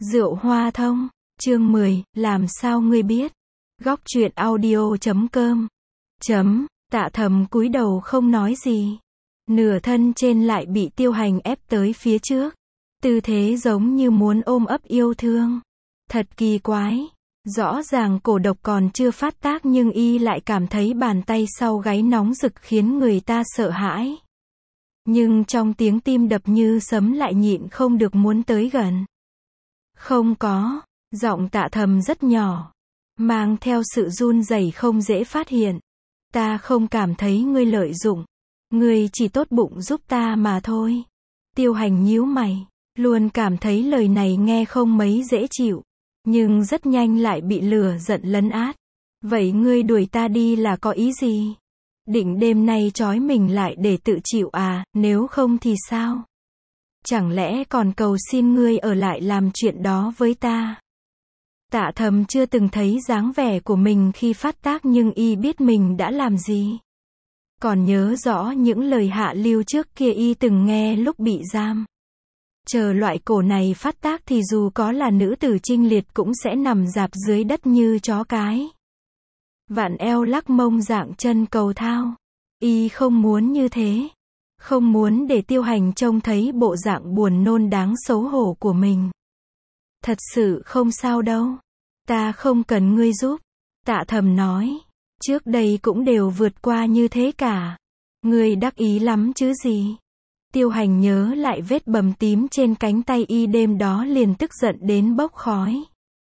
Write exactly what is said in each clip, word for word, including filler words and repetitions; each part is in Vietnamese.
Rượu Hoa Thông, chương mười, làm sao ngươi biết? Góc truyện audio chấm com. Chấm, Tạ Thầm cúi đầu không nói gì. Nửa thân trên lại bị Tiêu Hành ép tới phía trước. Tư thế giống như muốn ôm ấp yêu thương. Thật kỳ quái. Rõ ràng cổ độc còn chưa phát tác nhưng y lại cảm thấy bàn tay sau gáy nóng rực khiến người ta sợ hãi. Nhưng trong tiếng tim đập như sấm lại nhịn không được muốn tới gần. Không có, giọng Tạ Thầm rất nhỏ, mang theo sự run rẩy không dễ phát hiện. Ta không cảm thấy ngươi lợi dụng, ngươi chỉ tốt bụng giúp ta mà thôi. Tiêu Hành nhíu mày, luôn cảm thấy lời này nghe không mấy dễ chịu, nhưng rất nhanh lại bị lửa giận lấn át. Vậy ngươi đuổi ta đi là có ý gì? Định đêm nay trói mình lại để tự chịu à, nếu không thì sao? Chẳng lẽ còn cầu xin ngươi ở lại làm chuyện đó với ta? Tạ Thầm chưa từng thấy dáng vẻ của mình khi phát tác nhưng y biết mình đã làm gì. Còn nhớ rõ những lời hạ lưu trước kia y từng nghe lúc bị giam. Chờ loại cổ này phát tác thì dù có là nữ tử trinh liệt cũng sẽ nằm rạp dưới đất như chó cái. Vặn eo lắc mông dạng chân cầu thao. Y không muốn như thế. Không muốn để Tiêu Hành trông thấy bộ dạng buồn nôn đáng xấu hổ của mình. Thật sự không sao đâu. Ta không cần ngươi giúp. Tạ Thầm nói. Trước đây cũng đều vượt qua như thế cả. Ngươi đắc ý lắm chứ gì. Tiêu Hành nhớ lại vết bầm tím trên cánh tay y đêm đó liền tức giận đến bốc khói.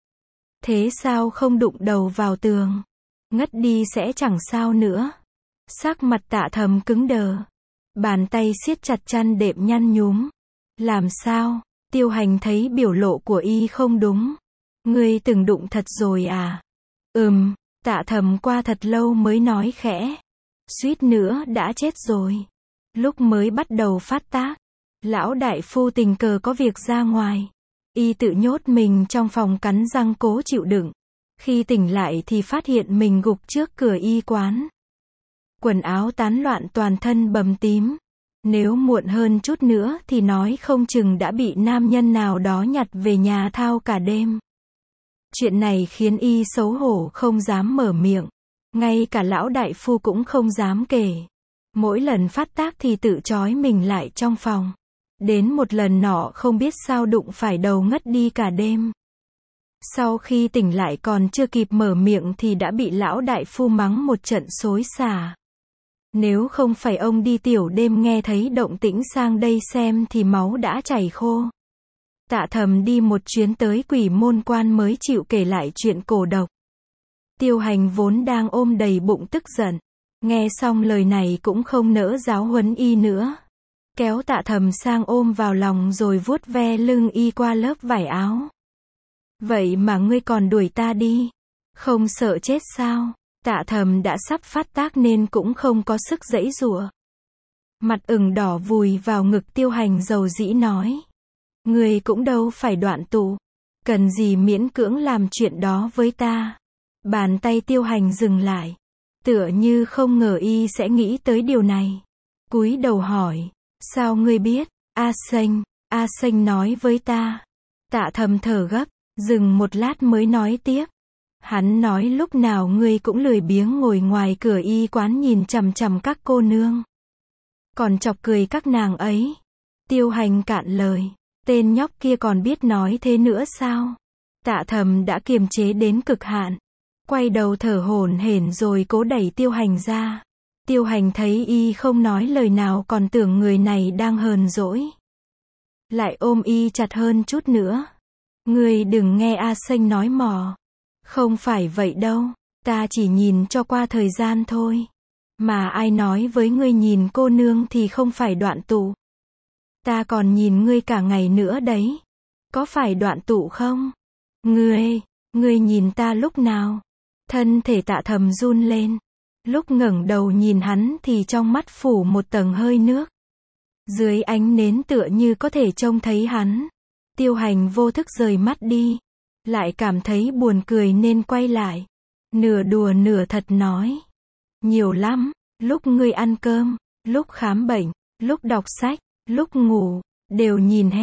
Thế sao không đụng đầu vào tường? Ngất đi sẽ chẳng sao nữa. Sắc mặt Tạ Thầm cứng đờ. Bàn tay siết chặt chăn đệm nhăn nhúm. Làm sao? Tiêu Hành thấy biểu lộ của y không đúng. Ngươi từng đụng thật rồi à? Ừm, Tạ Thầm qua thật lâu mới nói khẽ. Suýt nữa đã chết rồi. Lúc mới bắt đầu phát tác, lão đại phu tình cờ có việc ra ngoài. Y tự nhốt mình trong phòng cắn răng cố chịu đựng. Khi tỉnh lại thì phát hiện mình gục trước cửa y quán. Quần áo tán loạn toàn thân bầm tím. Nếu muộn hơn chút nữa thì nói không chừng đã bị nam nhân nào đó nhặt về nhà thao cả đêm. Chuyện này khiến y xấu hổ không dám mở miệng. Ngay cả lão đại phu cũng không dám kể. Mỗi lần phát tác thì tự trói mình lại trong phòng. Đến một lần nọ không biết sao đụng phải đầu ngất đi cả đêm. Sau khi tỉnh lại còn chưa kịp mở miệng thì đã bị lão đại phu mắng một trận xối xả. Nếu không phải ông đi tiểu đêm nghe thấy động tĩnh sang đây xem thì máu đã chảy khô. Tạ Thầm đi một chuyến tới Quỷ Môn Quan mới chịu kể lại chuyện cổ độc. Tiêu Hành vốn đang ôm đầy bụng tức giận. Nghe xong lời này cũng không nỡ giáo huấn y nữa. Kéo Tạ Thầm sang ôm vào lòng rồi vuốt ve lưng y qua lớp vải áo. Vậy mà ngươi còn đuổi ta đi. Không sợ chết sao? Tạ Thầm đã sắp phát tác nên cũng không có sức giãy giụa. Mặt ửng đỏ vùi vào ngực Tiêu Hành dầu dĩ nói. Ngươi cũng đâu phải đoạn tụ. Cần gì miễn cưỡng làm chuyện đó với ta. Bàn tay Tiêu Hành dừng lại. Tựa như không ngờ y sẽ nghĩ tới điều này. Cúi đầu hỏi. Sao ngươi biết? A Sênh, A Sênh nói với ta. Tạ Thầm thở gấp, dừng một lát mới nói tiếp. Hắn nói lúc nào ngươi cũng lười biếng ngồi ngoài cửa y quán nhìn chằm chằm các cô nương. Còn chọc cười các nàng ấy. Tiêu Hành cạn lời. Tên nhóc kia còn biết nói thế nữa sao? Tạ Thầm đã kiềm chế đến cực hạn. Quay đầu thở hổn hển rồi cố đẩy Tiêu Hành ra. Tiêu Hành thấy y không nói lời nào còn tưởng người này đang hờn dỗi. Lại ôm y chặt hơn chút nữa. Ngươi đừng nghe A Sênh nói mò. Không phải vậy đâu, ta chỉ nhìn cho qua thời gian thôi. Mà ai nói với ngươi nhìn cô nương thì không phải đoạn tụ. Ta còn nhìn ngươi cả ngày nữa đấy. Có phải đoạn tụ không? Ngươi, ngươi nhìn ta lúc nào? Thân thể Tạ Thầm run lên. Lúc ngẩng đầu nhìn hắn thì trong mắt phủ một tầng hơi nước. Dưới ánh nến tựa như có thể trông thấy hắn. Tiêu Hành vô thức rời mắt đi. Lại cảm thấy buồn cười nên quay lại. Nửa đùa nửa thật nói. Nhiều lắm, lúc ngươi ăn cơm, lúc khám bệnh, lúc đọc sách, lúc ngủ, đều nhìn hết.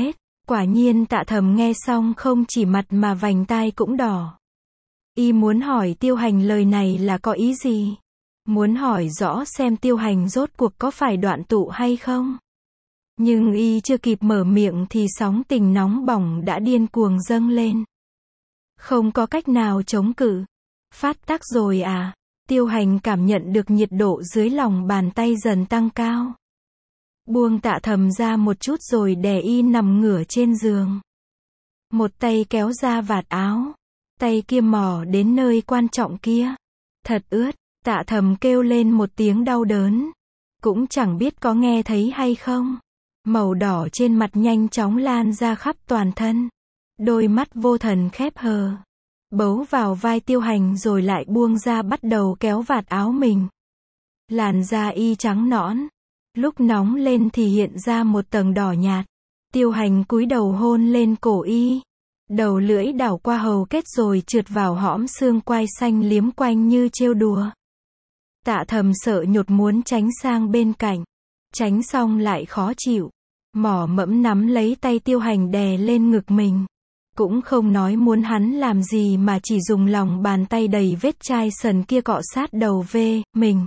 Quả nhiên Tạ Thầm nghe xong không chỉ mặt mà vành tai cũng đỏ. Y muốn hỏi Tiêu Hành lời này là có ý gì? Muốn hỏi rõ xem Tiêu Hành rốt cuộc có phải đoạn tụ hay không? Nhưng y chưa kịp mở miệng thì sóng tình nóng bỏng đã điên cuồng dâng lên. Không có cách nào chống cự. Phát tác rồi à? Tiêu Hành cảm nhận được nhiệt độ dưới lòng bàn tay dần tăng cao. Buông Tạ Thầm ra một chút rồi đè y nằm ngửa trên giường. Một tay kéo ra vạt áo. Tay kia mò đến nơi quan trọng kia. Thật ướt. Tạ Thầm kêu lên một tiếng đau đớn. Cũng chẳng biết có nghe thấy hay không. Màu đỏ trên mặt nhanh chóng lan ra khắp toàn thân. Đôi mắt vô thần khép hờ. Bấu vào vai Tiêu Hành rồi lại buông ra bắt đầu kéo vạt áo mình. Làn da y trắng nõn. Lúc nóng lên thì hiện ra một tầng đỏ nhạt. Tiêu Hành cúi đầu hôn lên cổ y. Đầu lưỡi đảo qua hầu kết rồi trượt vào hõm xương quai xanh liếm quanh như trêu đùa. Tạ Thầm sợ nhột muốn tránh sang bên cạnh. Tránh xong lại khó chịu. Mỏ mẫm nắm lấy tay Tiêu Hành đè lên ngực mình. Cũng không nói muốn hắn làm gì mà chỉ dùng lòng bàn tay đầy vết chai sần kia cọ sát đầu về mình.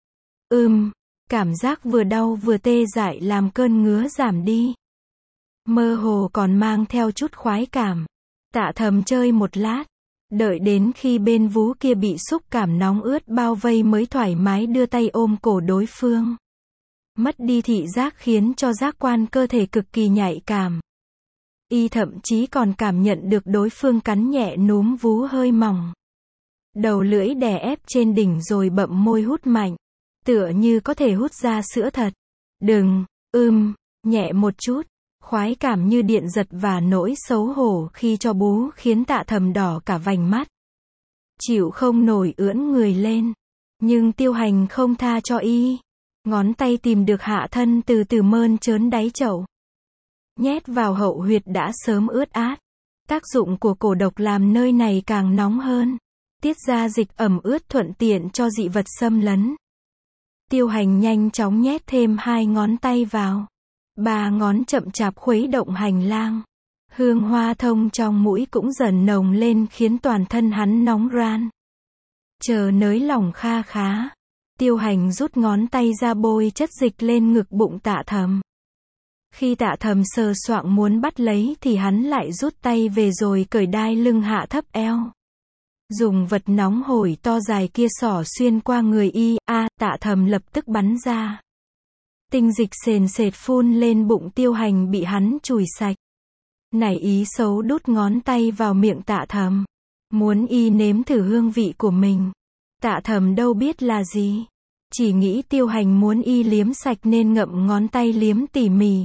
Ừm, cảm giác vừa đau vừa tê dại làm cơn ngứa giảm đi. Mơ hồ còn mang theo chút khoái cảm. Tạ Thầm chơi một lát. Đợi đến khi bên vú kia bị xúc cảm nóng ướt bao vây mới thoải mái đưa tay ôm cổ đối phương. Mất đi thị giác khiến cho giác quan cơ thể cực kỳ nhạy cảm. Y thậm chí còn cảm nhận được đối phương cắn nhẹ núm vú hơi mỏng. Đầu lưỡi đè ép trên đỉnh rồi bậm môi hút mạnh. Tựa như có thể hút ra sữa thật. Đừng, ưm, nhẹ một chút. Khoái cảm như điện giật và nỗi xấu hổ khi cho bú khiến Tạ Thầm đỏ cả vành mắt. Chịu không nổi ưỡn người lên. Nhưng Tiêu Hành không tha cho y. Ngón tay tìm được hạ thân từ từ mơn trớn đáy chậu. Nhét vào hậu huyệt đã sớm ướt át. Tác dụng của cổ độc làm nơi này càng nóng hơn. Tiết ra dịch ẩm ướt thuận tiện cho dị vật xâm lấn. Tiêu Hành nhanh chóng nhét thêm hai ngón tay vào. Ba ngón chậm chạp khuấy động hành lang. Hương hoa thông trong mũi cũng dần nồng lên khiến toàn thân hắn nóng ran. Chờ nới lỏng kha khá. Tiêu Hành rút ngón tay ra bôi chất dịch lên ngực bụng Tạ Thầm. Khi Tạ Thầm sờ soạng muốn bắt lấy thì hắn lại rút tay về rồi cởi đai lưng hạ thấp eo. Dùng vật nóng hổi to dài kia xỏ xuyên qua người y, a, à, Tạ Thầm lập tức bắn ra. Tinh dịch sền sệt phun lên bụng Tiêu Hành bị hắn chùi sạch. Nảy ý xấu đút ngón tay vào miệng Tạ Thầm. Muốn y nếm thử hương vị của mình. Tạ Thầm đâu biết là gì. Chỉ nghĩ Tiêu Hành muốn y liếm sạch nên ngậm ngón tay liếm tỉ mỉ.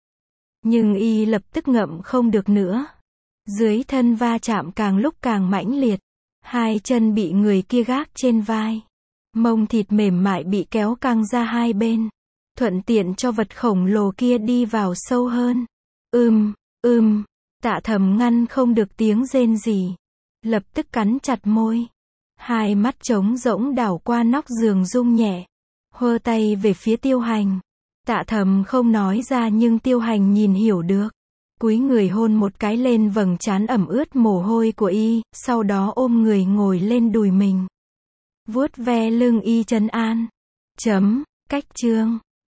Nhưng y lập tức ngậm không được nữa. Dưới thân va chạm càng lúc càng mãnh liệt. Hai chân bị người kia gác trên vai. Mông thịt mềm mại bị kéo căng ra hai bên. Thuận tiện cho vật khổng lồ kia đi vào sâu hơn. Ưm, ưm, Tạ Thầm ngăn không được tiếng rên rỉ. Lập tức cắn chặt môi. Hai mắt trống rỗng đảo qua nóc giường rung nhẹ. Hơ tay về phía Tiêu Hành. Tạ Thầm không nói ra nhưng Tiêu Hành nhìn hiểu được. Cúi người hôn một cái lên vầng trán ẩm ướt mồ hôi của y, sau đó ôm người ngồi lên đùi mình. Vuốt ve lưng y trấn an. Chấm, cách chương.